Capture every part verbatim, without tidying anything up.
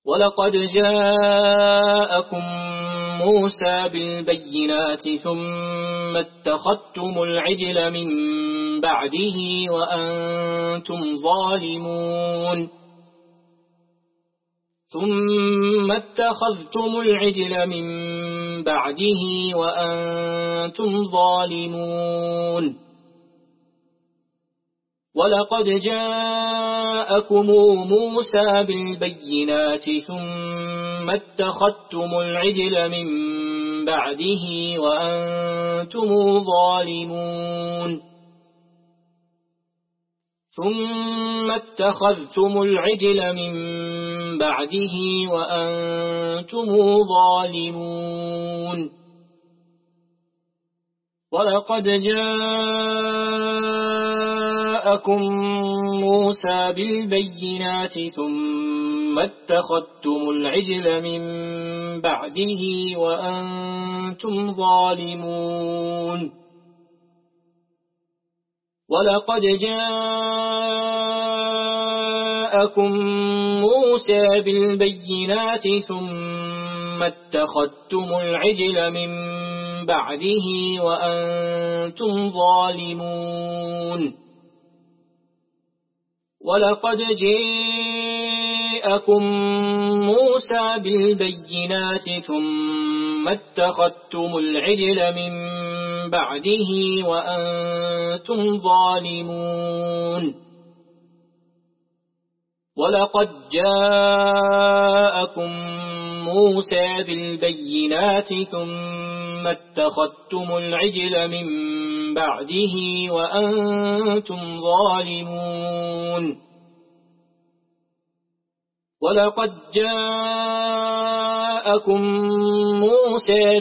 ولقد جاءكم موسى بالبينات ثم اتخذتم العجل من بعده وأنتم ظالمون ثم اتخذتم العجل من بعده وأنتم ظالمون ولقد جاءكم موسى بالبينات ثم اتخذتم العجل من بعده وأنتم ظالمون ثم اتخذتم العجل من بعده وأنتم ظالمون ولقد جاءكم موسى بالبينات ثم اتخذتم العجل من بعده وأنتم ظالمون ولقد جاءكم موسى بالبينات ثم اتخذتم العجل من بعده وأنتم ظالمون ولقد جاءكم موسى بالبينات ثم اتخذتم العجل من بعده وأنتم ظالمون ولقد جاءكم موسى بالبينات ثم اتخذتم العجل من بعده وأنتم ظالمون ولقد جاءكم موسى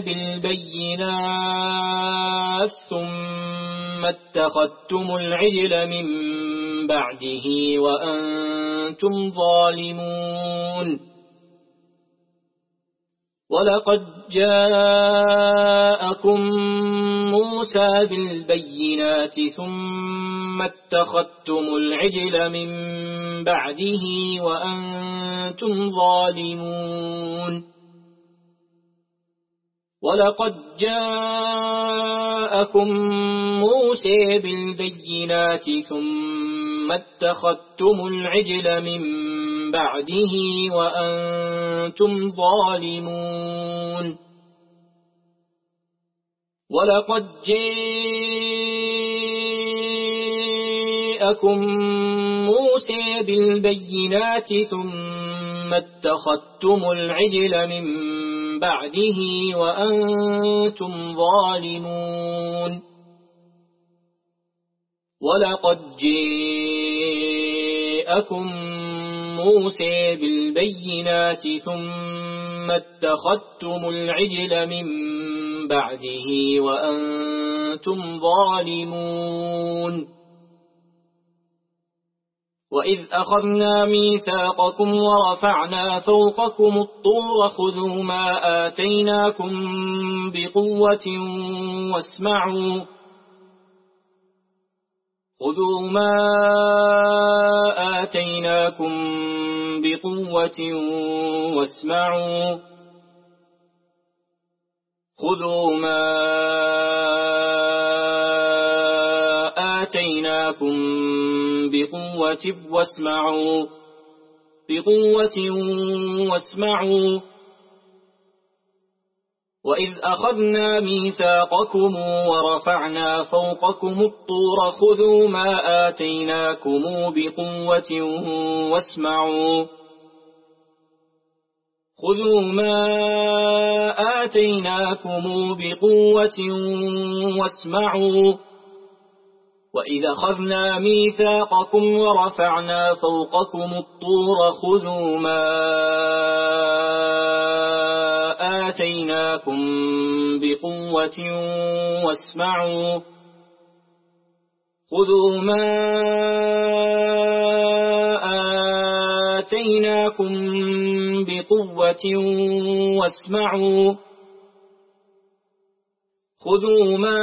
بالبينات ثم اتخذتم العجل من بعده وأنتم ظالمون ولقد جاءكم موسى بالبينات ثم اتخذتم العجل من بعده وأنتم ظالمون ولقد جاءكم موسى بالبينات ثم اتخذتم العجل من بعده وأنتم ظالمون ولقد جاءكم موسى بالبينات ثم اتخذتم العجل من بعده وأنتم ظالمون ولقد جاءكم موسى بالبينات ثم اتخذتم العجل من بعده وأنتم ظالمون وإذ أخذنا ميثاقكم ورفعنا فوقكم الطور خذوا ما آتيناكم بقوة واسمعوا خذوا ما آتيناكم بقوة واسمعوا خذوا ما آتيناكم بقوة واسمعوا بقوة واسمعوا وإذ أخذنا ميثاقكم ورفعنا فوقكم الطور خذوا ما آتيناكم بقوة واسمعوا خذوا ما آتيناكم بقوة واسمعوا وإذ أخذنا ميثاقكم ورفعنا فوقكم الطور خذوا ما آتيناكم بقوة واسمعوا خذوا ما آتيناكم بقوة واسمعوا خذوا ما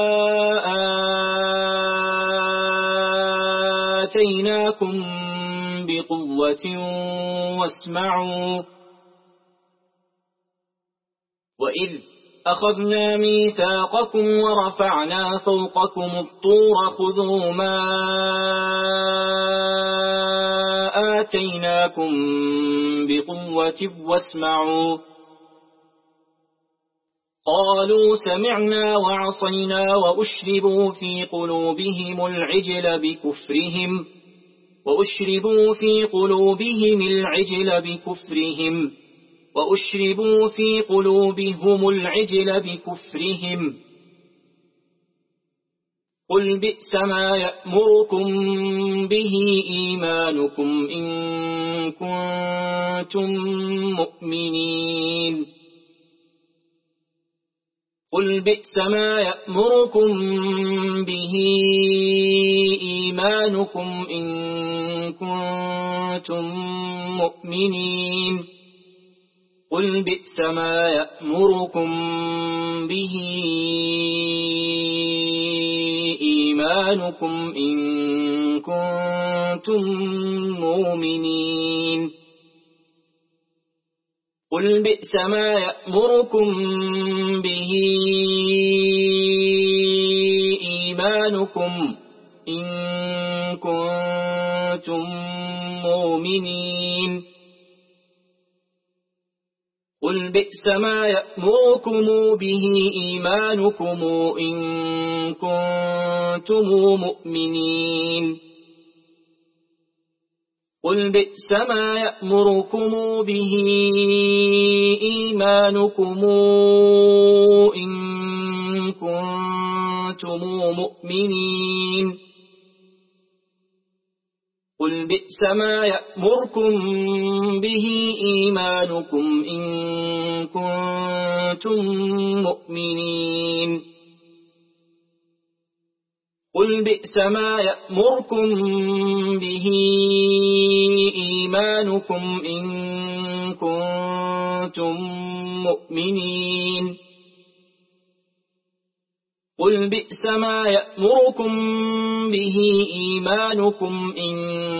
آتيناكم بقوة واسمعوا. وإذ أخذنا ميثاقكم ورفعنا فوقكم الطور خذوا ما آتيناكم بقوة واسمعوا. قالوا سمعنا وعصينا وأشربوا في قلوبهم العجل بكفرهم وأشربوا في قلوبهم العجل بكفرهم وأشربوا في قلوبهم العجل بكفرهم. قل بئس ما يأمركم به إيمانكم إن كنتم مؤمنين. قل بئس ما يأمركم به إيمانكم إن كنتم مؤمنين. قل بئس ما يأمركم به إيمانكم إن كنتم مؤمنين. قل بئس ما يأمركم به إيمانكم إن كنتم مؤمنين. قل بئس ما يأمركم به إيمانكم إن كنتم مؤمنين. قل بئس ما يأمركم به إيمانكم إن كنتم مؤمنين. قل بئس ما يأمركم به إيمانكم إن كنتم مؤمنين. قل بئس ما يأمركم به إيمانكم إن كنتم مؤمنين. قل بئس ما يأمركم به إيمانكم إن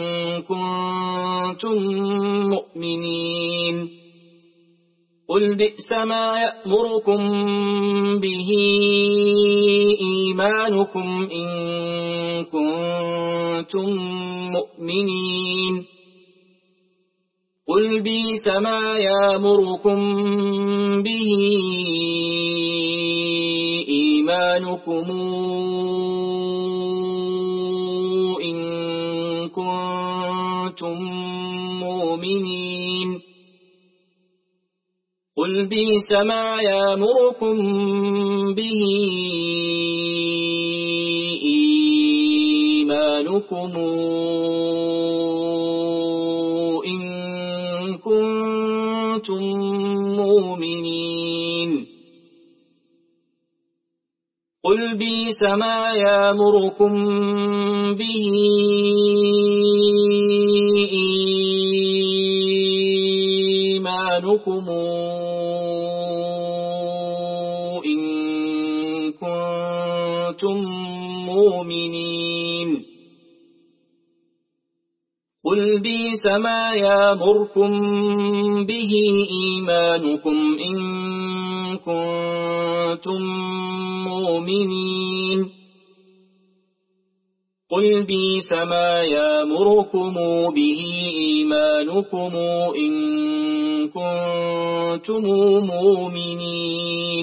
كنتم مؤمنين. قل بئس ما يأمركم به إيمانكم إن كنتم مؤمنين. قل بئس ما يأمركم به إيمانكم إن كنتم مؤمنين. قل بئس ما يأمركم به إيمانكم إن كنتم مؤمنين. قل بئس ما يأمركم به إيمانكم إن كنتم مؤمنين. قل بئس ما يأمركم به إيمانكم إن كنتم مؤمنين. قل بئس ما يأمركم به إيمانكم إن كنتم مؤمنين.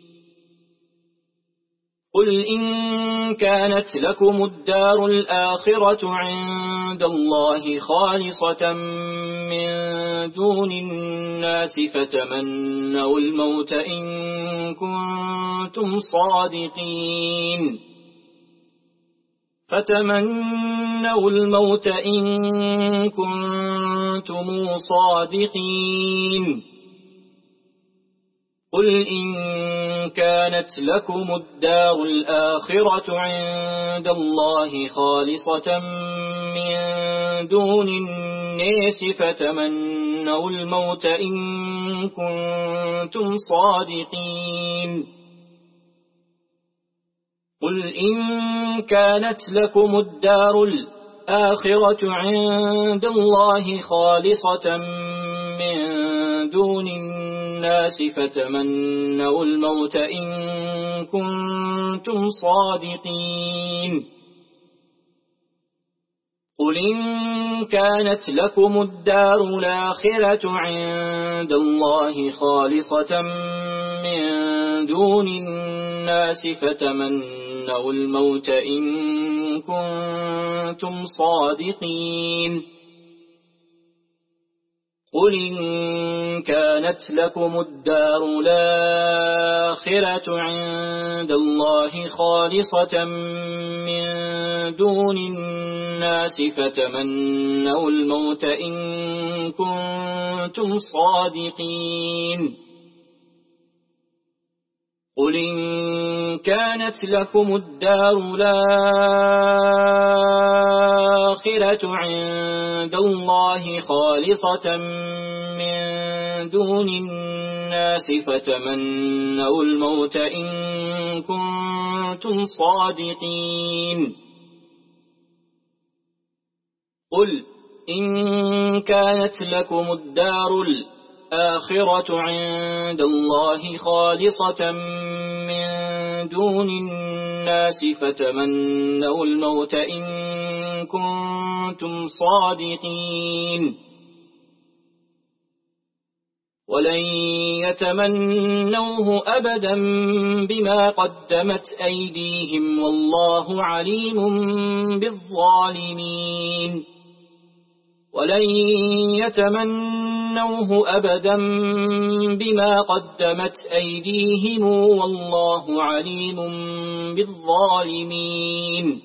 قل إن كانت لكم الدار الآخرة عند الله خالصة من دون الناس فتمنوا الموت إن كنتم صادقين. فتمنوا الموت إن كنتم صادقين. قل إن كانت لكم الدار الآخرة عند الله خالصة من دون الناس فتمنوا الموت إن كنتم صادقين. قل إن كانت لكم الدار الآخرة عند الله خالصة من دون الناس فتمنوا الموت إن كنتم صادقين قل إن كانت لكم الدار الآخرة عند الله خالصة من دون الناس فتمنوا الموت إن كنتم صادقين قل إن كانت لكم الدار الآخرة عند الله خالصة من دون الناس فتمنوا الموت إن كنتم صادقين قل إن كانت لكم الدار الآخرة عند الله خالصة من دون الناس فتمنوا الموت إن كنتم صادقين قل إن كانت لكم الدار الآخرة عند الله خالصة من دون الناس فتمنوا الموت إن كنتم صادقين ولن يتمنوه أبدا بما قدمت أيديهم والله عليم بالظالمين ولن يتمنوه أبدا بما قدمت أيديهم والله عليم بالظالمين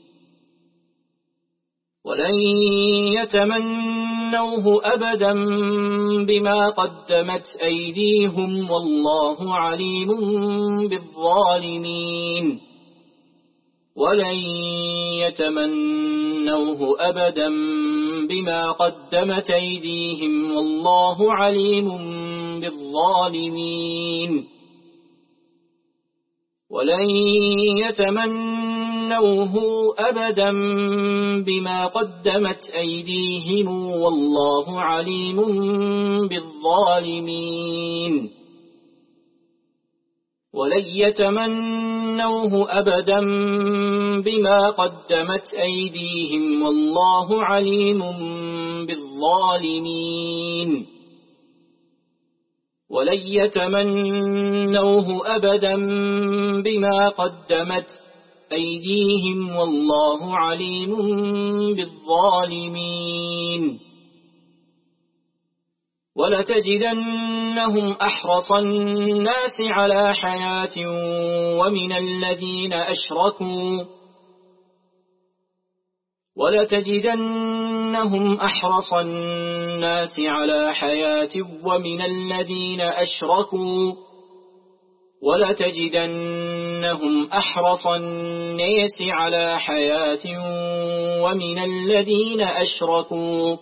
ولن يتمنوه أبدا بما قدمت أيديهم والله عليم بالظالمين ولن يتمنوه أبدا بما قدمت أيديهم والله عليم بالظالمين ولن يتمنوه أبدا بما قدمت أيديهم والله عليم بالظالمين ولن يتمنوه أبدا بما قدمت أيديهم والله عليم بالظالمين ولن يتمنوه أبدا بما قدمت أيديهم والله عليم بالظالمين ولتجدنهم أحرص الناس على حياة ومن الذين أشركوا ولتجدنهم أحرص الناس على حياة ومن الذين أشركوا ولتجدنهم أحرص الناس على حياة ومن الذين أشركوا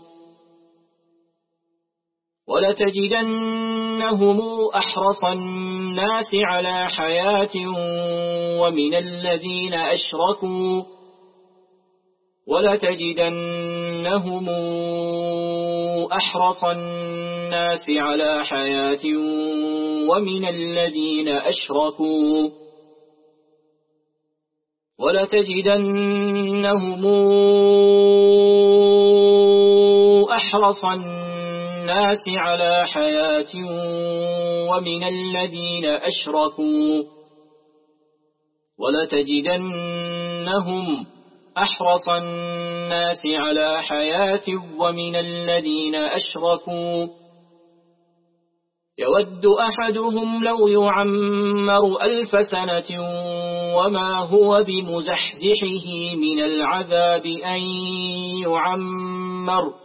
ولتجدنهم أحرص الناس على حياة ومن الذين أشركوا ولتجدنهم أحرص الناس على حياة ومن الذين أشركوا ولتجدنهم أحرص الناس على حياة ومن الذين أشركوا ولتجدنهم أحرص الناس على حياة ومن الذين أشركوا يود أحدهم لو يعمر ألف سنة وما هو بمزحزحه من العذاب أن يعمر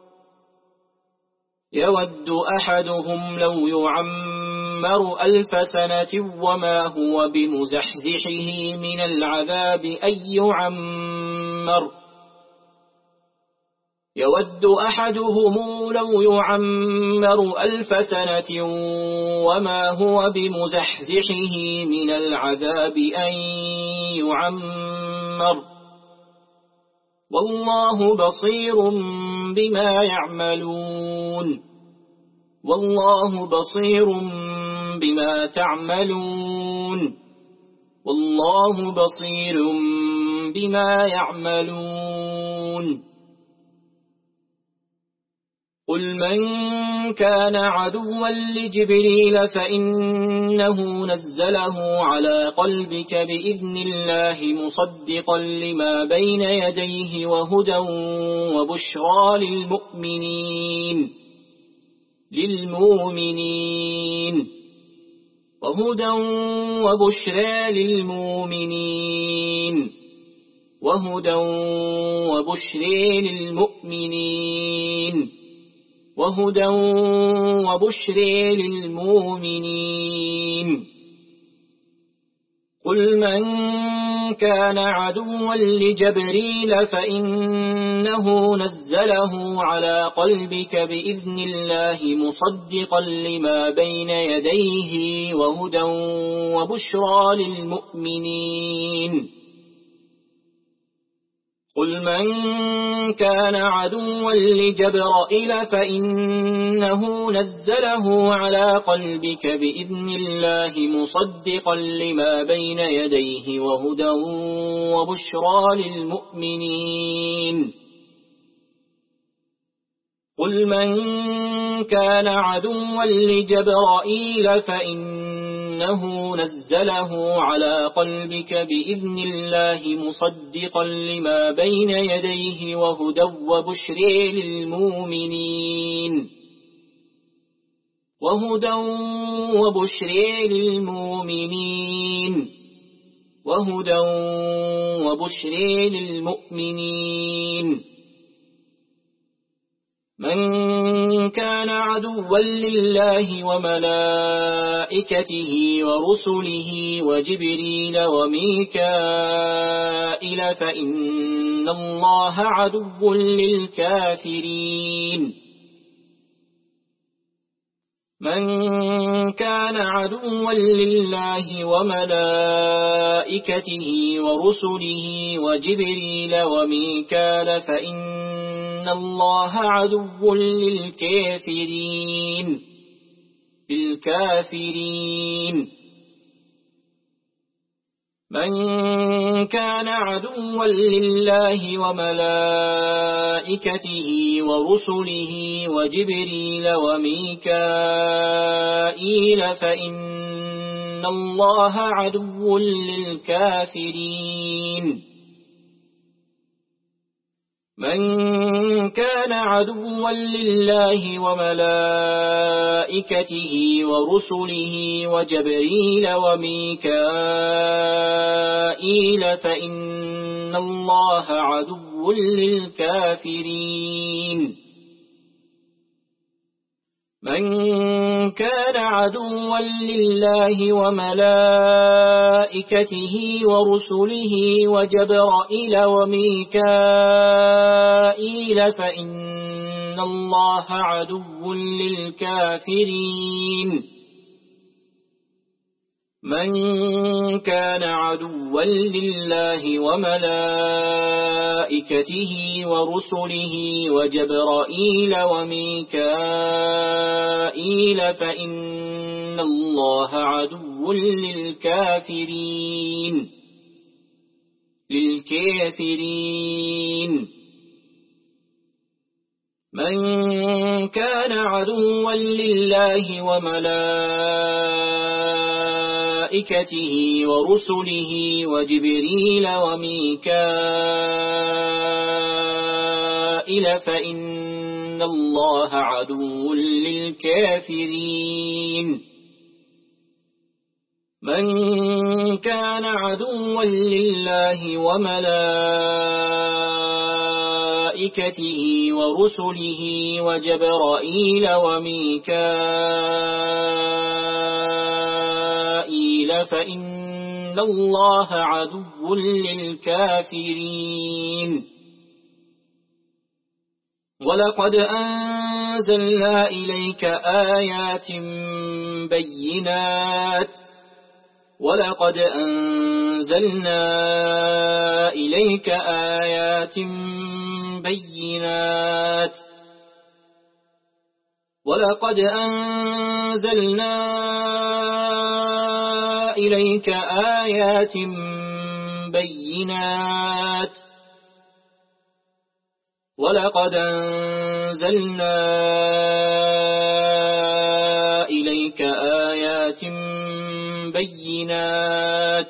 يود أحدهم لو يعمر ألف سنة وما هو بمزحزحه من العذاب أن يعمر يود أحدهم لو يعمر ألف سنة وما هو بمزحزحه من العذاب أن يعمر والله بصير بما يعملون والله بصير بما تعملون والله بصير بما يعملون قل من كان عدوا لجبريل فإنه نزله على قلبك بإذن الله مصدقا لما بين يديه وهدى وبشرى للمؤمنين للمؤمنين وهدى وبشرى للمؤمنين وهدى وبشرى للمؤمنين وهدى وبشرى للمؤمنين قل من كان عدوا لجبريل فإنه نزله على قلبك بإذن الله مصدقا لما بين يديه وهدى وبشرى للمؤمنين قل من كان عدوا لجبرائيل فإنه نزله على قلبك بإذن الله مصدقا لما بين يديه وهدى وبشرى للمؤمنين قل من كان عدوا لجبرائيل فإنه نزله على قلبك بإذن الله مصدقا لما بين يديه وهدى وبشرى للمؤمنين وهدى وبشرى للمؤمنين وهدى وبشرى للمؤمنين من كان عدوا لله وملائكته ورسله وجبريل وميكائيل فإن الله عدو للكافرين من كان عدوا لله وملائكته ورسله وجبريل وميكائيل فإن إن الله عدو للكافرين للكافرين من كان عدوا لله وملائكته ورسله وجبريل وميكائيل فإن الله عدو للكافرين من كان عدوا لله وملائكته ورسله وجبريل وميكائيل فإن الله عدو للكافرين من كان عدوا لله وملائكته ورسله وجبرائيل وميكائيل فإن الله عدو للكافرين من كان عدوا لله وملائكته ورسله وجبرائيل وميكائيل فإن الله عدو للكافرين للكافرين من كان عدوا لله وملائكته ورسله وجبريل وميكائيل فإن الله عدو للكافرين من كان عدوا لله وملائكته ورسله وجبرائيل وميكائيل فإن الله عدو للكافرين ولقد أنزلنا إليك آيات بينات ولقد أنزلنا إليك آيات بينات ولقد أنزلنا إليك آيات بينات ولقد أنزلنا إليك آيات بينات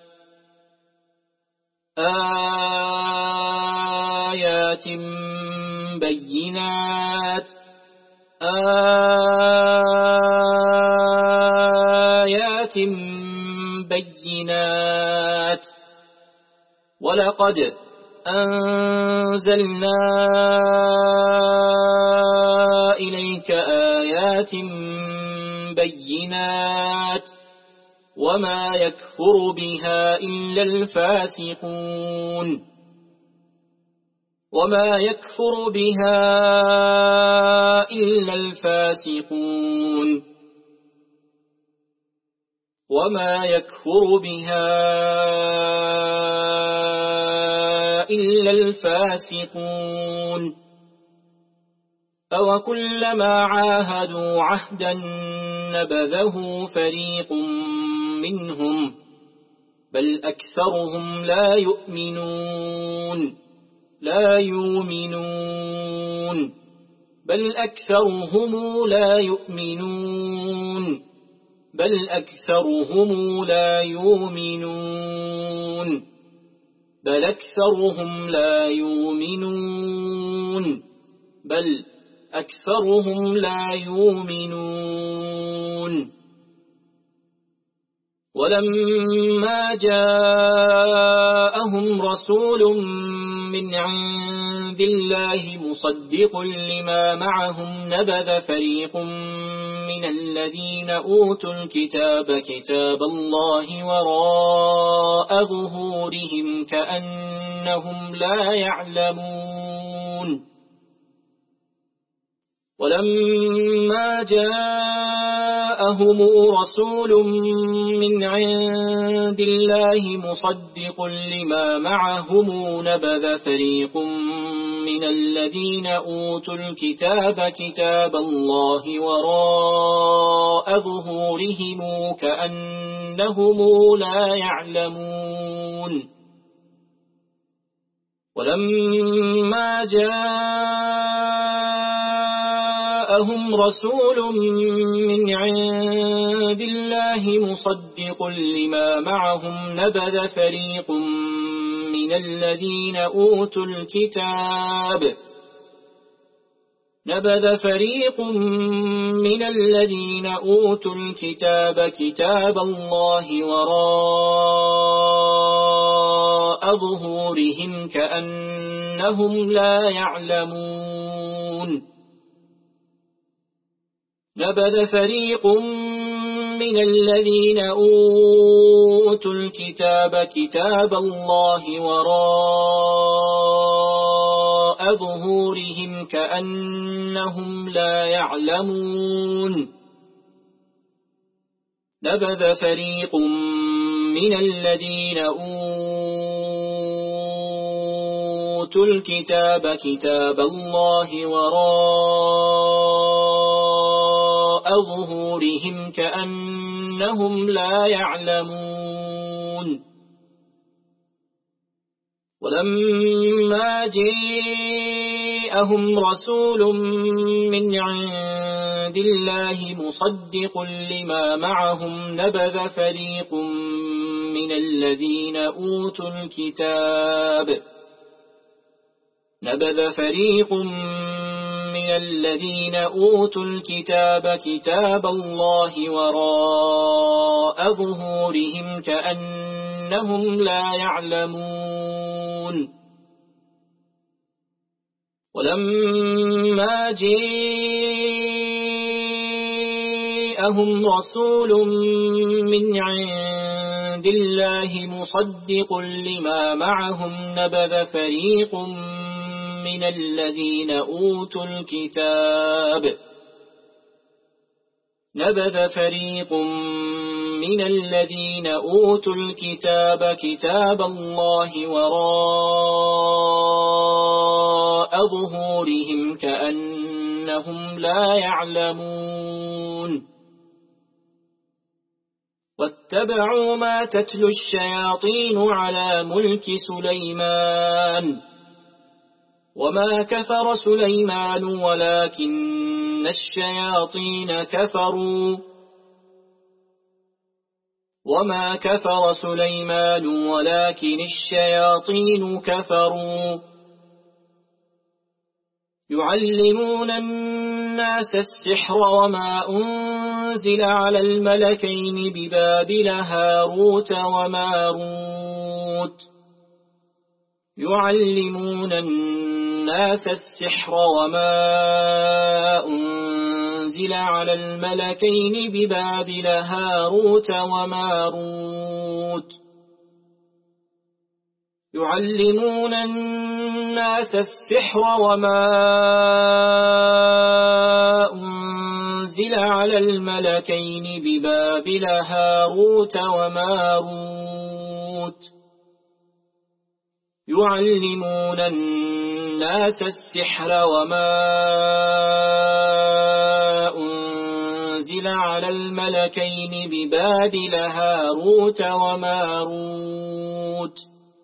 آيات بينات آيات بينات ولقد أنزلنا إليك آيات بينات وما يكفر بها إلا الفاسقون وما يكفر بها إلا الفاسقون وما يكفر بها إلا الفاسقون أو كلما عاهدوا عهدا نبذه فريق منهم بل أكثرهم لا يؤمنون لا يؤمنون بل أكثرهم لا يؤمنون بل أكثرهم لا يؤمنون بل أكثرهم لا يؤمنون بل أكثرهم لا يؤمنون ولما جاءهم رسول من عند الله مصدق لما معهم نبذ فريق من الذين أوتوا الكتاب كتاب الله وراء ظهورهم كأنهم لا يعلمون ولما جاءهم رسول من عند الله مصدق لما معهم نبذ فريق من الذين أوتوا الكتاب كتاب الله وراء ظهورهم كأنهم لا يعلمون ولما جاءهم رسول من عند الله مصدق لما معهم نبذ فريق من الذين أوتوا الكتاب نبذ فريق من الذين أوتوا الكتاب كتاب الله وراء ظهورهم كأنهم لا يعلمون نبذ فريق من الذين أوتوا الكتاب كتاب الله وراء ظهورهم كأنهم لا يعلمون نبذ فريق من الذين أوتوا الكتاب كتاب الله وراء ظهورهم كأنهم لا يعلمون ولما جاءهم رسول من عند الله مصدق لما معهم نبذ فريق من الذين أوتوا الكتاب نبذ فريق من الذين أوتوا الكتاب كتاب الله وراء ظهورهم كأنهم لا يعلمون ولما جاءهم رسول من عند الله مصدق لما معهم نبذ فريق من الذين أوتوا الكتاب نبذ فريق من الذين أوتوا الكتاب كتاب الله وراء ظهورهم كأنهم لا يعلمون واتبعوا ما تتلو الشياطين على ملك سليمان وما كفر سليمان ولكن الشياطين كفروا وما كفر سليمان ولكن الشياطين كفروا يعلمون الناس السحر وما أنزل على الملكين ببابل هاروت وماروت يعلمون الناس السحر وما أنزل على الملكين ببابل هاروت وماروت يعلمون الناس السحر وما أنزل على الملكين ببابل هاروت وماروت يعلمون الناس السحر وما أنزل على الملكين ببابل هاروت وماروت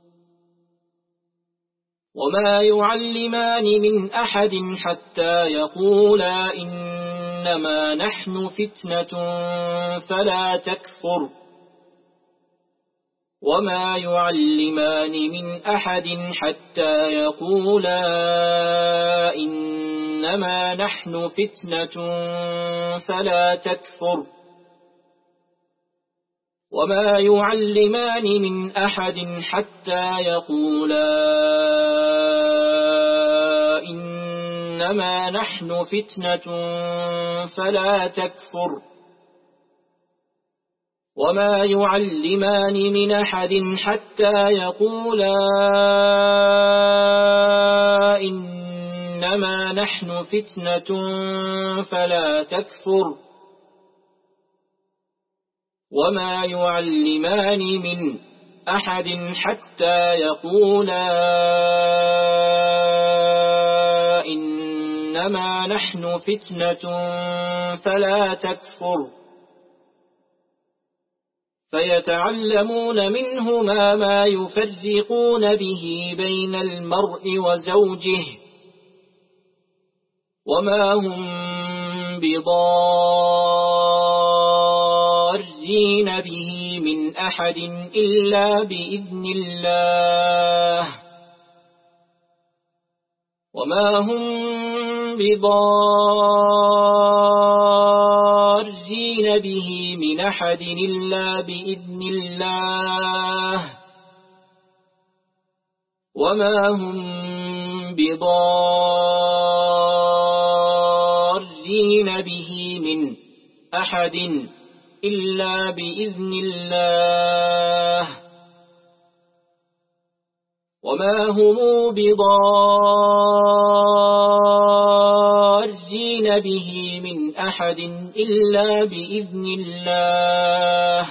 وما يعلمان من أحد حتى يقولا إنما نحن فتنة فلا تكفر وما يعلمان من أحد حتى يقولا إنما نحن فتنة فلا تكفر وما يعلمان من أحد حتى يقولا إنما نحن فتنة فلا تكفر وما يعلمان من أحد حتى يقولا إنما نحن فتنة فلا تكفر وما يعلمان من أحد حتى يقولا إنما نحن فتنة فلا تكفر فيتعلمون منهما ما يفرقون به بين المرء وزوجه وما هم بضارين به من أحد إلا بإذن الله وما هم بضارين به من أحد إلا بإذن الله وما هم بضارين به من أحد إلا بإذن الله وما هم بضارين به من أحد إلا بإذن الله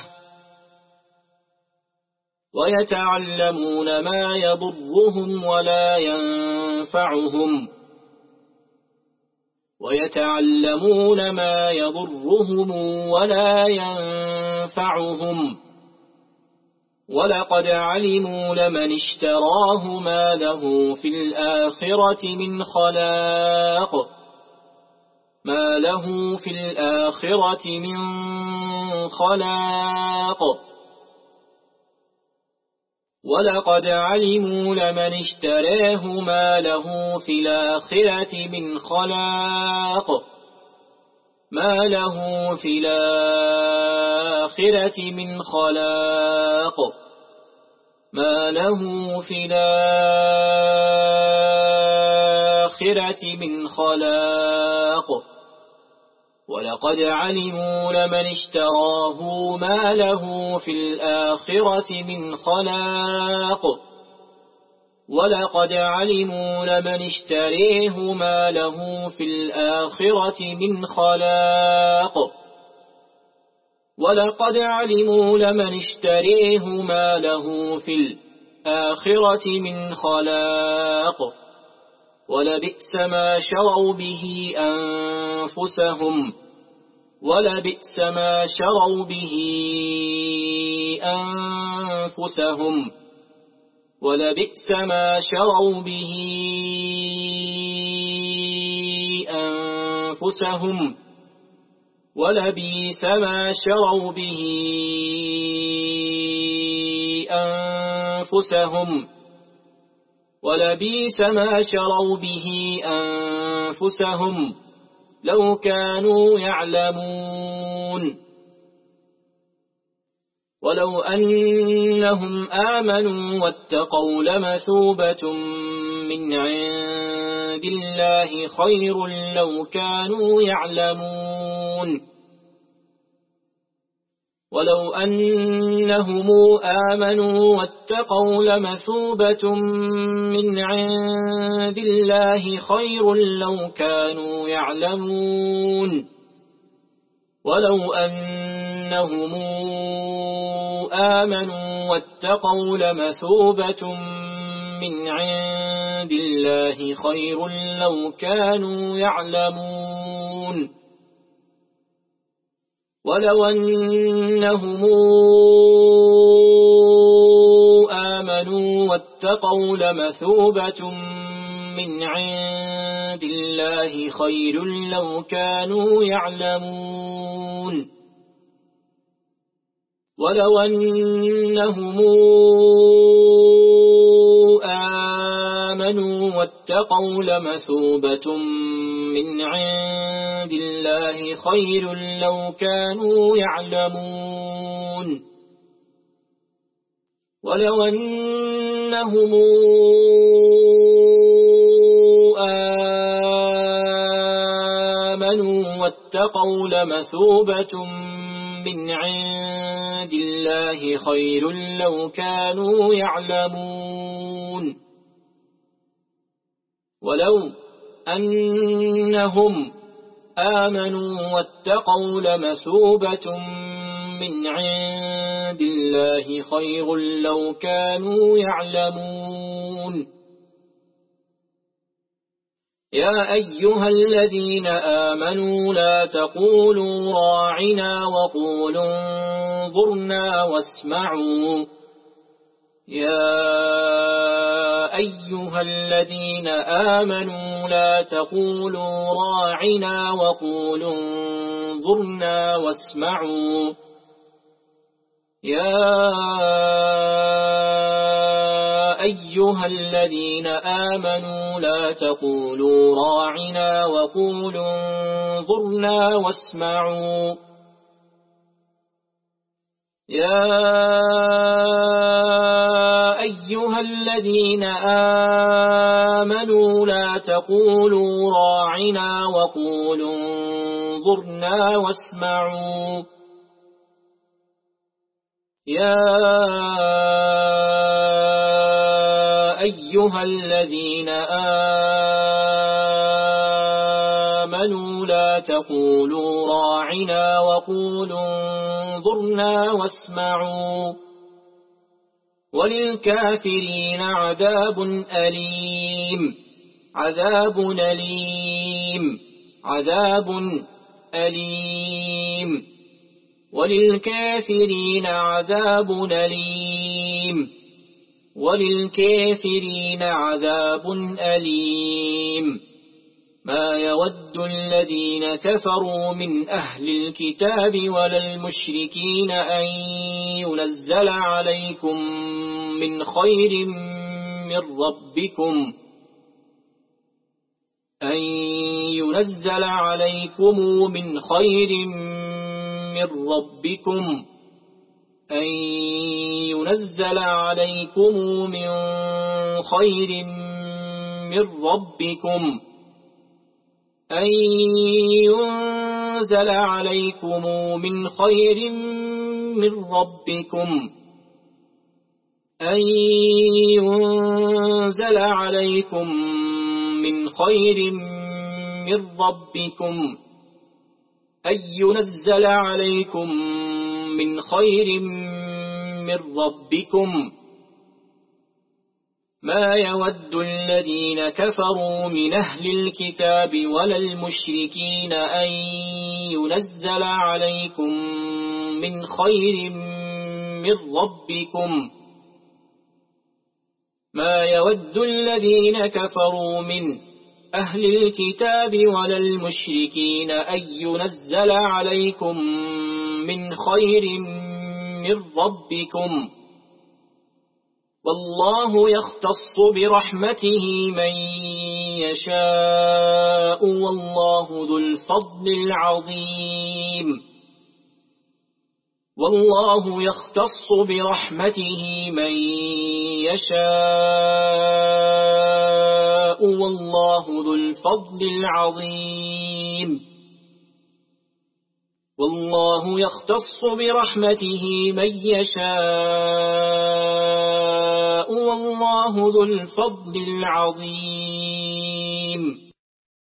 ويتعلمون ما يضرهم ولا ينفعهم ويتعلمون ما يضرهم ولا ينفعهم ولقد علموا لمن اشتراه ما له في الآخرة من خلاق ما له في الآخرة من خلاق ولقد علموا لمن اشتراه ما له في الآخرة من خلاق ما له في الآخرة من خلاق ما له في الآخرة من خلاق ولقد علموا لمن اشتراه ما له في الآخرة من خلاق ولقد علموا لمن اشتريه ما له في الآخرة من خلاق ولقد علموا لمن اشتريه ما له في الآخرة من خلاق ولبئس ما شروا به أنفسهم ولبئس ما شروا به أنفسهم ولبئس ما شروا به أنفسهم ولبئس ما شروا به أنفسهم ولبئس ما شروا به أنفسهم لو كانوا يعلمون ولو أنهم آمنوا واتقوا لمثوبة من عند الله خير لو كانوا يعلمون ولو أنهم آمنوا واتقوا لمثوبة من عند الله خير لو كانوا يعلمون ولو أنهم آمنوا واتقوا لمثوبة من عند الله خير لو كانوا يعلمون ولو أنهم آمنوا واتقوا لمثوبة من عند الله خير لو كانوا يعلمون ولو أنهم آمنوا واتقوا لمثوبة من عند الله خير لو كانوا يعلمون ولو أنهم آمنوا واتقوا لمثوبة من عند الله خير لو كانوا يعلمون ولو أنهم آمنوا واتقوا لمثوبة من عند الله خير لو كانوا يعلمون يا أيها الذين آمنوا لا تقولوا راعنا وقولوا انظرنا واسمعوا يا أيها الذين آمنوا لا تقولوا راعنا وقولوا انظرنا واسمعوا يا أيها الذين آمنوا لا تقولوا راعنا وقولوا انظرنا واسمعوا يا أيها الذين آمنوا لا تقولوا راعنا وقولوا انظرنا واسمعوا يا أيها الذين آمنوا لا تقولوا راعنا وقولوا انظرنا واسمعوا وللكافرين عذاب أليم عذاب أليم عذاب أليم وللكافرين عذاب أليم وللكافرين عذاب أليم ما يود الذين كفروا من أهل الكتاب ولا المشركين أن ينزل عليكم من خير من ربكم أن ينزل عليكم من خير من ربكم أن ينزل عليكم من خير من ربكم أن ينزل عليكم من خير من ربكم أن ينزل عليكم من خير من ربكم أن ينزل عليكم من خير من ربكم ما يود الذين كفروا من أهل الكتاب ولا المشركين أن ينزل عليكم من خير من ربكم ما يود الذين كفروا من أهل الكتاب ولا المشركين أن ينزل عليكم من خير من ربكم والله يختص برحمته من يشاء والله ذو الفضل العظيم والله يختص برحمته من يشاء والله ذو الفضل العظيم والله يختص برحمته من يشاء والله ذو الفضل العظيم